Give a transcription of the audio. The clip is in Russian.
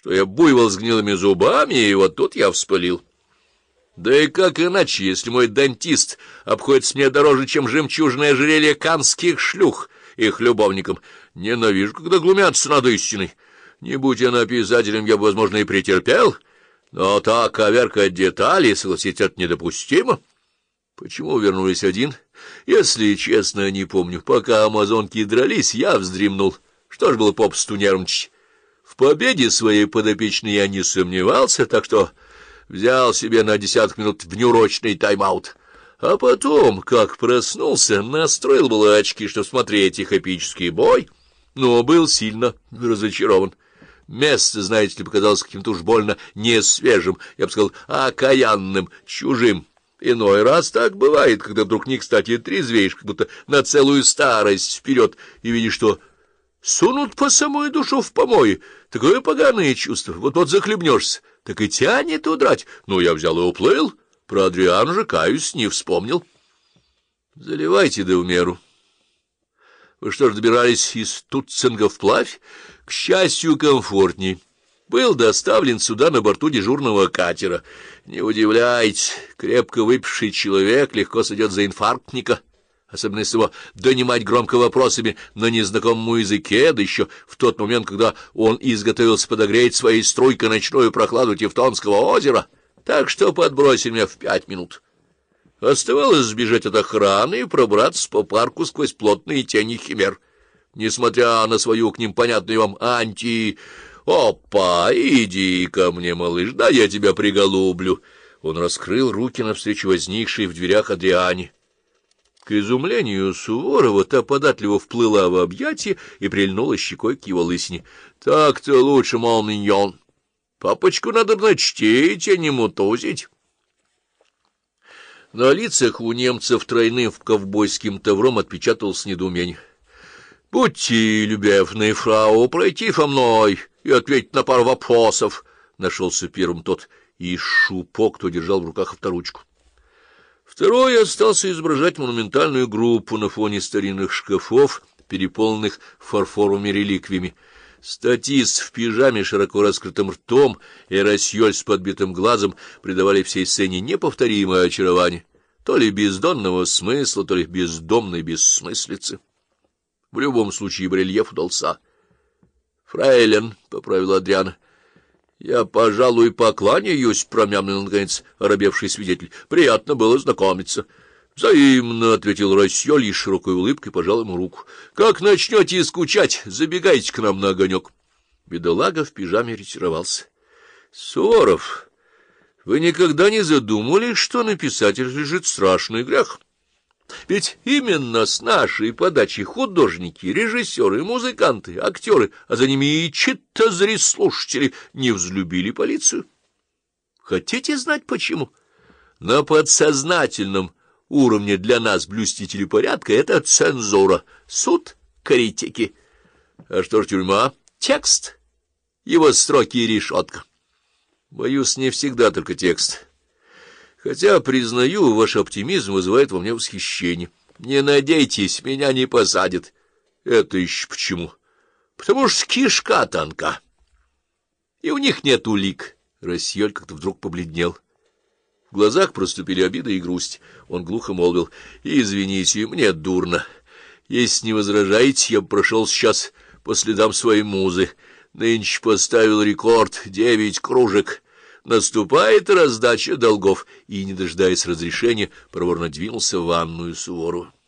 что я буйвол с гнилыми зубами, и вот тут я вспылил. Да и как иначе, если мой дантист обходится мне дороже, чем жемчужное ожерелье канских шлюх их любовникам? Ненавижу, когда глумятся над истиной. Не будь я писателем, я бы, возможно, и претерпел, но так коверкать детали, согласитесь, это недопустимо. Почему вернулись один? Если честно, не помню. Пока амазонки дрались, я вздремнул. Что ж было попусту нервничать? В победе своей подопечной я не сомневался, так что взял себе на 10 минут внеурочный тайм-аут. А потом, как проснулся, настроил было очки, чтобы смотреть их эпический бой, но был сильно разочарован. Место, знаете ли, показалось каким-то уж больно несвежим, я бы сказал, окаянным, чужим. Иной раз так бывает, когда вдруг не кстати трезвеешь, как будто на целую старость вперед, и видишь, что сунут по самую душу в помои. Такое поганое чувство. Вот-вот захлебнешься, так и тянет удрать. Ну, я взял и уплыл. Про Адриану же, каюсь, не вспомнил. Заливайте да в меру. Вы что ж, добирались из Тутцинга вплавь? К счастью, комфортней. Был доставлен сюда на борту дежурного катера. Не удивляйтесь, крепко выпивший человек легко сойдет за инфарктника, особенно если его донимать громко вопросами на незнакомом языке, да еще в тот момент, когда он изготовился подогреть своей струйкой ночную прохладу Тевтонского озера. Так что подбросили меня в 5 минут. Оставалось сбежать от охраны и пробраться по парку сквозь плотные тени химер. Несмотря на свою к ним понятную вам «Опа, иди ко мне, малыш, да я тебя приголублю». Он раскрыл руки навстречу возникшей в дверях Адриане. К изумлению Суворова та податливо вплыла в объятия и прильнула щекой к его лысине. — Так-то лучше, мол, миньон. Папочку надо начтить, а не мутузить. На лицах у немцев тройным ковбойским тавром отпечаталось недоумение. — Будьте любезны, фрау, пройти со мной и ответить на пару вопросов, — нашелся первым тот из Шупо, кто держал в руках авторучку. Второй остался изображать монументальную группу на фоне старинных шкафов, переполненных фарфоровыми реликвиями. Статист в пижаме, широко раскрытым ртом, и Рассьоль с подбитым глазом придавали всей сцене неповторимое очарование, то ли бездонного смысла, то ли бездомной бессмыслицы. В любом случае барельеф удался. — Фрейлин, — поправила Адриана. — Я, пожалуй, покланяюсь, — промямлил, наконец, оробевший свидетель. — Приятно было знакомиться. — Взаимно, — ответил Рассьоль и с широкой улыбкой пожал ему руку. — Как начнете скучать, забегайте к нам на огонек. Бедолага в пижаме ретировался. — Суворов, вы никогда не задумывались, что на писателя лежит страшный грех? Ведь именно с нашей подачи художники, режиссеры, музыканты, актеры, а за ними и читазри-слушатели не взлюбили полицию. Хотите знать почему? На подсознательном уровне для нас, блюстителей порядка, это цензура, суд, критики. А что ж тюрьма? Текст, его строки и решетка. Боюсь, не всегда только текст. Хотя, признаю, ваш оптимизм вызывает во мне восхищение. Не надейтесь, меня не посадят. Это еще почему? Потому что кишка тонка. И у них нет улик. Рассьоль как-то вдруг побледнел. В глазах проступили обида и грусть. Он глухо молвил: «Извините, мне дурно. Если не возражаете, я бы прошел сейчас по следам своей музы. Нынче поставил рекорд 9 кружек. Наступает раздача долгов», и, не дожидаясь разрешения, проворно двинулся в ванную Суворова.